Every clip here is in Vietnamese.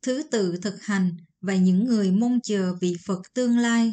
thứ tự thực hành và những người mong chờ vị Phật tương lai.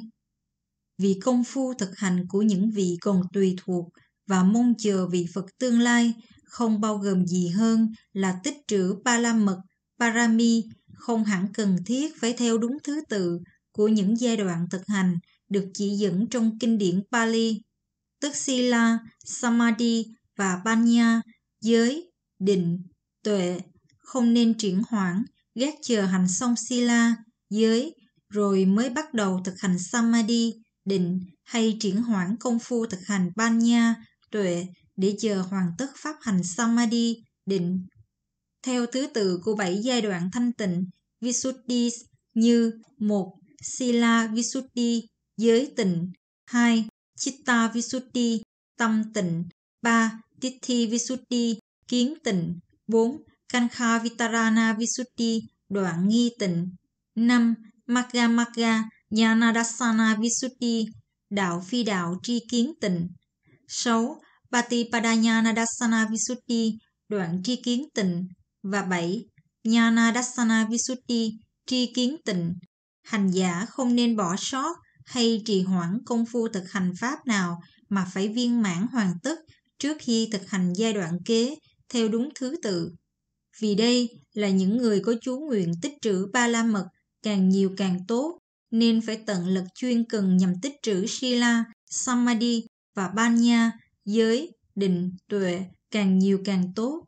Vì công phu thực hành của những vị còn tùy thuộc và mong chờ vị Phật tương lai không bao gồm gì hơn là tích trữ ba la mật, parami, không hẳn cần thiết phải theo đúng thứ tự của những giai đoạn thực hành được chỉ dẫn trong kinh điển Pali, tức Sila, Samadhi và Panya, giới, định, tuệ, không nên triển hoãn, gác chờ hành xong Sila, giới, rồi mới bắt đầu thực hành Samadhi, định, hay triển hoãn công phu thực hành Panya, tuệ, để chờ hoàn tất pháp hành Samadhi, định. Theo thứ tự của 7 giai đoạn thanh tịnh, Visuddhi như 1. Sila Visuddhi, giới tịnh. 2. Chitta Visuddhi, tâm tịnh. 3. Titthi Visuddhi, kiến tịnh. 4. Kankha Vitarana Visuddhi, đoạn nghi tịnh. 5. Magga Magga Jnanadassana Visuddhi, đạo phi đạo tri kiến tịnh. 6. Patipadanyana Visuddhi, đoạn tri kiến tịnh. Và 7. Jnanadassana Visuddhi, tri kiến tịnh. Hành giả không nên bỏ sót hay trì hoãn công phu thực hành pháp nào mà phải viên mãn hoàn tất trước khi thực hành giai đoạn kế theo đúng thứ tự. Vì đây là những người có chú nguyện tích trữ ba la mật càng nhiều càng tốt, nên phải tận lực chuyên cần nhằm tích trữ Sila, Samadhi và Panya, giới, định, tuệ càng nhiều càng tốt.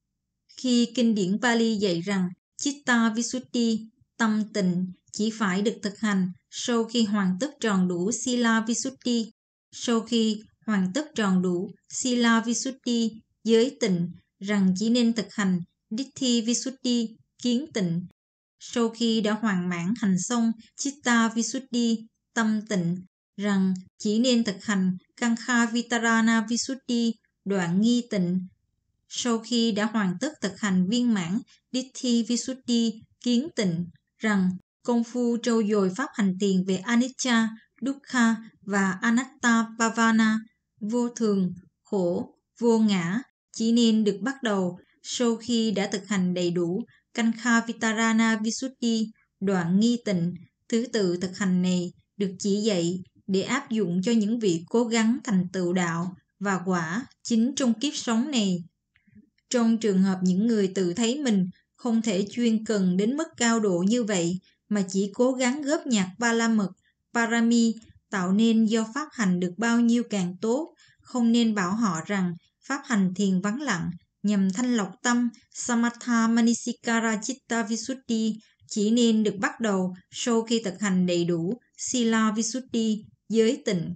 Khi kinh điển Pali dạy rằng Chitta Visuddhi, tâm tịnh, chỉ phải được thực hành sau khi hoàn tất tròn đủ Sila Visuddhi. Sau khi hoàn tất tròn đủ Sila Visuddhi, giới tịnh, rằng chỉ nên thực hành Ditthi Visuddhi, kiến tịnh. Sau khi đã hoàn mãn hành xong Chitta Visuddhi, tâm tịnh, rằng chỉ nên thực hành Kankha Vitarana Visuddhi, đoạn nghi tịnh. Sau khi đã hoàn tất thực hành viên mãn Ditthi Visuddhi, kiến tịnh, rằng công phu trau dồi pháp hành thiền về Anicca, Dukkha và Anatta Bhavana, vô thường, khổ, vô ngã, chỉ nên được bắt đầu sau khi đã thực hành đầy đủ Kankha Vitarana Visuddhi, đoạn nghi tịnh. Thứ tự thực hành này được chỉ dạy để áp dụng cho những vị cố gắng thành tựu đạo và quả chính trong kiếp sống này. Trong trường hợp những người tự thấy mình không thể chuyên cần đến mức cao độ như vậy mà chỉ cố gắng góp nhặt ba la mật, parami, tạo nên do pháp hành được bao nhiêu càng tốt, không nên bảo họ rằng pháp hành thiền vắng lặng nhằm thanh lọc tâm, Samatha Manisikara Chitta Visuddhi, chỉ nên được bắt đầu sau khi thực hành đầy đủ Sila Visuddhi, giới tịnh.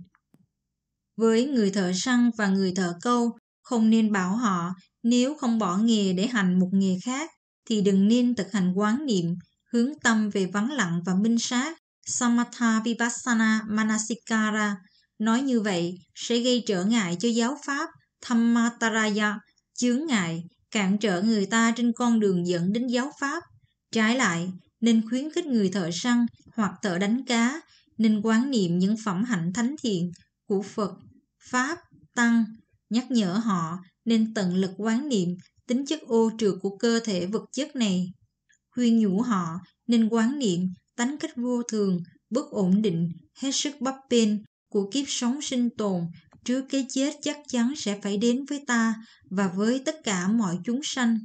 Với người thợ săn và người thợ câu, không nên bảo họ nếu không bỏ nghề để hành một nghề khác thì đừng nên thực hành quán niệm, hướng tâm về vắng lặng và minh sát, Samatha Vipassana Manasikara. Nói như vậy sẽ gây trở ngại cho giáo pháp Dhammataraya, chướng ngại, cản trở người ta trên con đường dẫn đến giáo pháp. Trái lại, nên khuyến khích người thợ săn hoặc thợ đánh cá nên quán niệm những phẩm hạnh thánh thiện của Phật, Pháp, Tăng, nhắc nhở họ nên tận lực quán niệm tính chất ô trượt của cơ thể vật chất này. Khuyên nhủ họ nên quán niệm tánh cách vô thường, bất ổn định, hết sức bấp bênh của kiếp sống sinh tồn trước cái chết chắc chắn sẽ phải đến với ta và với tất cả mọi chúng sanh.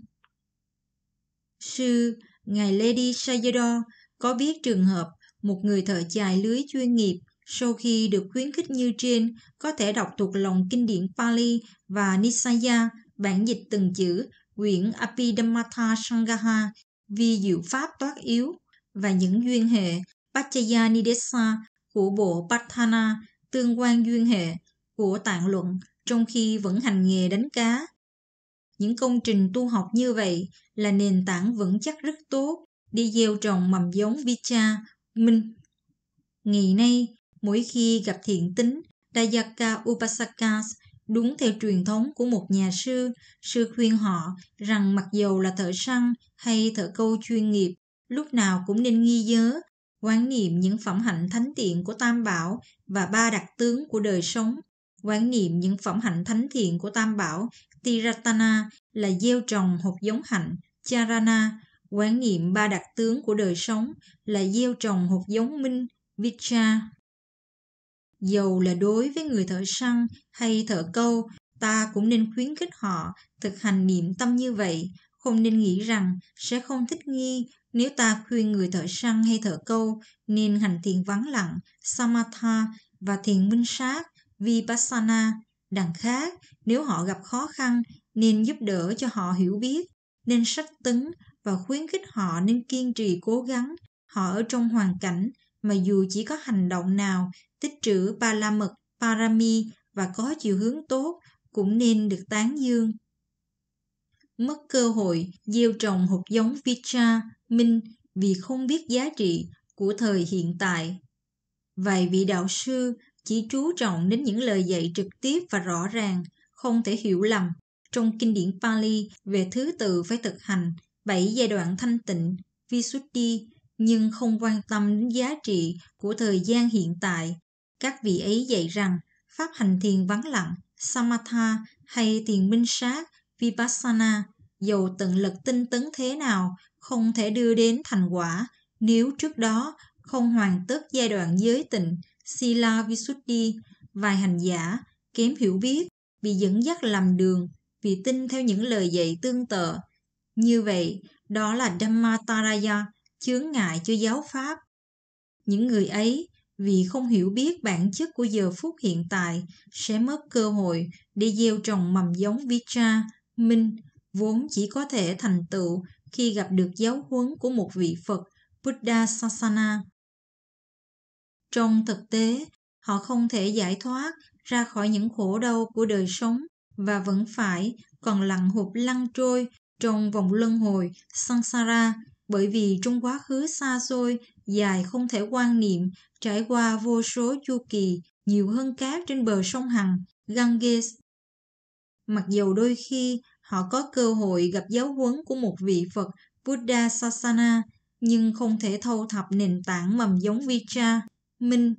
Ngài Ledi Sayadaw có biết trường hợp một người thợ chài lưới chuyên nghiệp sau khi được khuyến khích như trên có thể đọc thuộc lòng kinh điển Pali và Nisaya, bản dịch từng chữ, quyển Abhidhamma Sangaha, vi diệu pháp toát yếu, và những duyên hệ Paccaya Nidesa của bộ Patthana, tương quan duyên hệ của tạng luận, trong khi vẫn hành nghề đánh cá. Những công trình tu học như vậy là nền tảng vững chắc rất tốt để gieo trồng mầm giống Vicha, minh. Ngày nay, mỗi khi gặp thiện tín Dayaka Upasakas đúng theo truyền thống của một nhà sư, sư khuyên họ rằng mặc dầu là thợ săn hay thợ câu chuyên nghiệp, lúc nào cũng nên ghi nhớ, quán niệm những phẩm hạnh thánh thiện của Tam Bảo và ba đặc tướng của đời sống. Quán niệm những phẩm hạnh thánh thiện của Tam Bảo Tiratana là gieo trồng hột giống hạnh Charana, Quán niệm ba đặc tướng của đời sống là gieo trồng hột giống minh, vicha. Dầu là đối với người thợ săn hay thợ câu, ta cũng nên khuyến khích họ thực hành niệm tâm như vậy, không nên nghĩ rằng sẽ không thích nghi nếu ta khuyên người thợ săn hay thợ câu nên hành thiền vắng lặng, samatha và thiền minh sát, vipassana. Đằng khác, nếu họ gặp khó khăn, nên giúp đỡ cho họ hiểu biết, nên sách tấn và khuyến khích họ nên kiên trì cố gắng. Họ ở trong hoàn cảnh mà dù chỉ có hành động nào tích trữ ba la mật, parami và có chiều hướng tốt cũng nên được tán dương. Mất cơ hội gieo trồng hột giống vicha, minh vì không biết giá trị của thời hiện tại. Vài vị đạo sư chỉ chú trọng đến những lời dạy trực tiếp và rõ ràng, không thể hiểu lầm. Trong kinh điển Pali về thứ tự phải thực hành 7 giai đoạn thanh tịnh, Visuddhi, nhưng không quan tâm đến giá trị của thời gian hiện tại. Các vị ấy dạy rằng pháp hành thiền vắng lặng, Samatha hay thiền minh sát, Vipassana, dầu tận lực tinh tấn thế nào, không thể đưa đến thành quả nếu trước đó không hoàn tất giai đoạn giới tịnh, Sila Visuddhi. Vài hành giả kém hiểu biết, bị dẫn dắt lầm đường vì tin theo những lời dạy tương tự. Như vậy, đó là Dhammataraya, chướng ngại cho giáo pháp. Những người ấy vì không hiểu biết bản chất của giờ phút hiện tại sẽ mất cơ hội để gieo trồng mầm giống vicha, minh, vốn chỉ có thể thành tựu khi gặp được giáo huấn của một vị Phật, Buddha Sasana. Trong thực tế, họ không thể giải thoát ra khỏi những khổ đau của đời sống và vẫn phải còn lặn hụt lăn trôi trong vòng luân hồi samsara, bởi vì trong quá khứ xa xôi dài không thể quan niệm trải qua vô số chu kỳ nhiều hơn cát trên bờ sông Hằng, Ganges. Mặc dầu đôi khi họ có cơ hội gặp giáo huấn của một vị Phật Buddha Sasana, nhưng không thể thâu thập nền tảng mầm giống vicha, minh.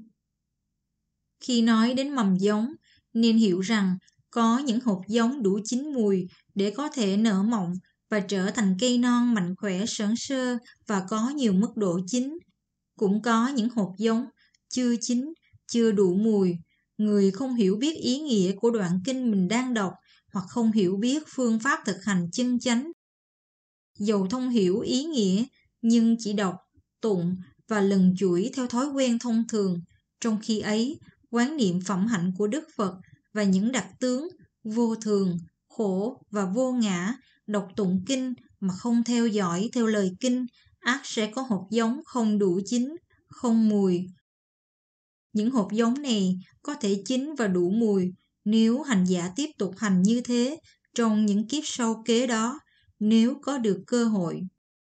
Khi nói đến mầm giống, nên hiểu rằng có những hột giống đủ chín mùi để có thể nở mọng và trở thành cây non mạnh khỏe sởn sơ và có nhiều mức độ chín. Cũng có những hột giống chưa chín, chưa đủ mùi. Người không hiểu biết ý nghĩa của đoạn kinh mình đang đọc hoặc không hiểu biết phương pháp thực hành chân chánh. Dầu thông hiểu ý nghĩa nhưng chỉ đọc, tụng và lần chuỗi theo thói quen thông thường. Trong khi ấy, quán niệm phẩm hạnh của Đức Phật và những đặc tướng vô thường, khổ và vô ngã, đọc tụng kinh mà không theo dõi theo lời kinh, ắt sẽ có hột giống không đủ chín, không mùi. Những hột giống này có thể chín và đủ mùi nếu hành giả tiếp tục hành như thế trong những kiếp sau kế đó, nếu có được cơ hội.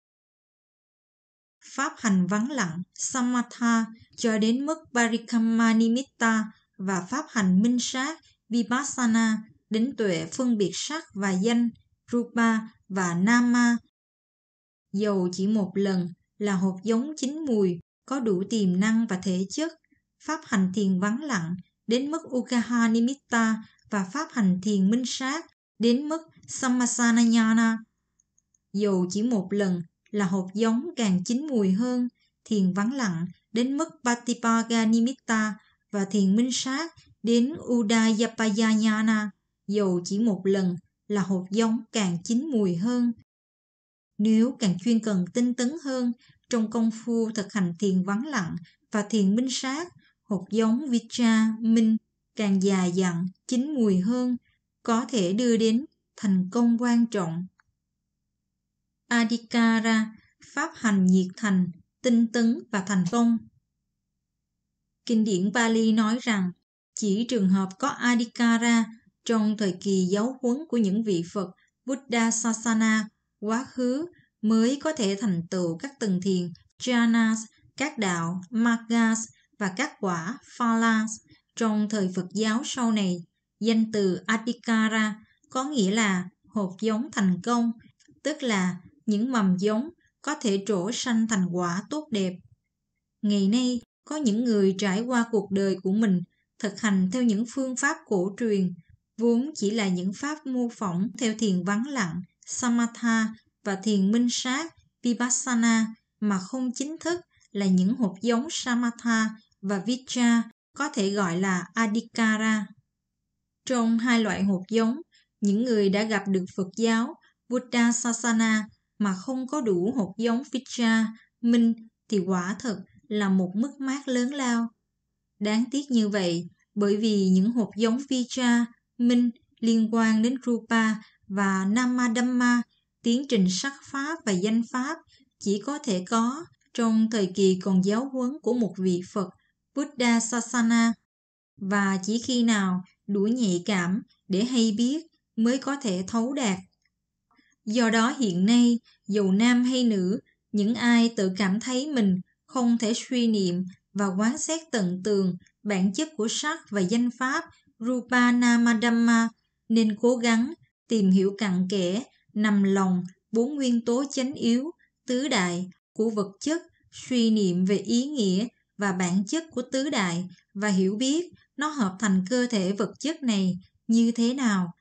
Pháp hành vắng lặng, Samatha, cho đến mức Parikammanimitta và pháp hành minh sát, Vipassana, đến tuệ phân biệt sắc và danh, Rupa và Nama. Dầu chỉ một lần là hột giống chín mùi, có đủ tiềm năng và thể chất. Pháp hành thiền vắng lặng, đến mức Ukaha Nimitta và pháp hành thiền minh sát, đến mức Sammasanayana. Dầu chỉ một lần là hột giống càng chín mùi hơn, thiền vắng lặng đến mức Patipaga Nimitta và thiền minh sát đến Udayapayana. Dầu chỉ một lần là hột giống càng chín mùi hơn. Nếu càng chuyên cần tinh tấn hơn trong công phu thực hành thiền vắng lặng và thiền minh sát, hột giống vicha, minh càng già dặn, chín mùi hơn, có thể đưa đến thành công quan trọng. Adhikara, pháp hành nhiệt thành, tinh tấn và thành công. Kinh điển Pali nói rằng, chỉ trường hợp có Adhikara trong thời kỳ giáo huấn của những vị Phật Buddha Sasana quá khứ mới có thể thành tựu các tầng thiền jhanas, các đạo margas và các quả phalas. Trong thời Phật giáo sau này, danh từ Adhikara có nghĩa là hột giống thành công, tức là những mầm giống có thể trổ sanh thành quả tốt đẹp. Ngày nay, có những người trải qua cuộc đời của mình thực hành theo những phương pháp cổ truyền, vốn chỉ là những pháp mô phỏng theo thiền vắng lặng, Samatha và thiền minh sát, Vipassana mà không chính thức là những hột giống Samatha và Vijja, có thể gọi là Adhikara. Trong hai loại hột giống, những người đã gặp được Phật giáo Buddha Sasana mà không có đủ hột giống Vijja, minh, thì quả thật là một mất mát lớn lao. Đáng tiếc như vậy, bởi vì những hột giống Vijja, minh liên quan đến Rupa và Namadhamma, tiến trình sắc pháp và danh pháp, chỉ có thể có trong thời kỳ còn giáo huấn của một vị Phật Buddha Sasana, và chỉ khi nào đủ nhạy cảm để hay biết mới có thể thấu đạt. Do đó hiện nay, dầu nam hay nữ, những ai tự cảm thấy mình không thể suy niệm và quán xét tận tường bản chất của sắc và danh pháp Rupa Namadhamma nên cố gắng tìm hiểu cặn kẽ, nằm lòng 4 nguyên tố chánh yếu, tứ đại của vật chất, suy niệm về ý nghĩa và bản chất của tứ đại và hiểu biết nó hợp thành cơ thể vật chất này như thế nào.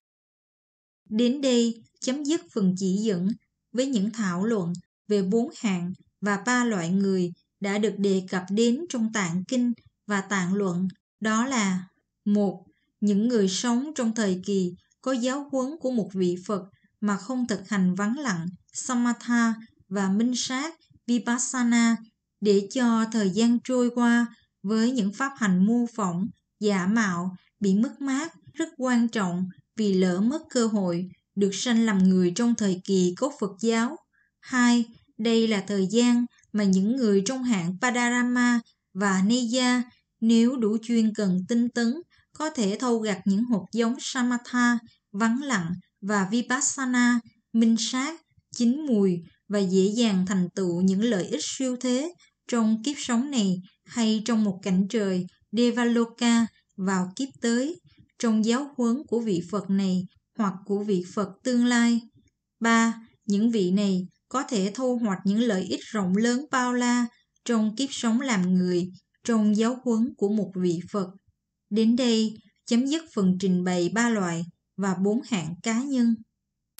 Đến đây chấm dứt phần chỉ dẫn với những thảo luận về 4 hạng và 3 loại người đã được đề cập đến trong Tạng Kinh và Tạng Luận, đó là: 1. Những người sống trong thời kỳ có giáo huấn của một vị Phật mà không thực hành vắng lặng, Samatha và minh sát, Vipassana, để cho thời gian trôi qua với những pháp hành mô phỏng, giả mạo, bị mất mát, rất quan trọng vì lỡ mất cơ hội được sanh làm người trong thời kỳ có Phật giáo. 2. Đây là thời gian mà những người trong hạng Padarama và Neya, nếu đủ chuyên cần tinh tấn, có thể thâu gặt những hột giống Samatha, vắng lặng và Vipassana, minh sát, chín mùi và dễ dàng thành tựu những lợi ích siêu thế trong kiếp sống này hay trong một cảnh trời Devaloka vào kiếp tới, trong giáo huấn của vị Phật này hoặc của vị Phật tương lai. 3. Những vị này có thể thu hoạch những lợi ích rộng lớn bao la trong kiếp sống làm người, trong giáo huấn của một vị Phật. Đến đây chấm dứt phần trình bày 3 loại và 4 hạng cá nhân.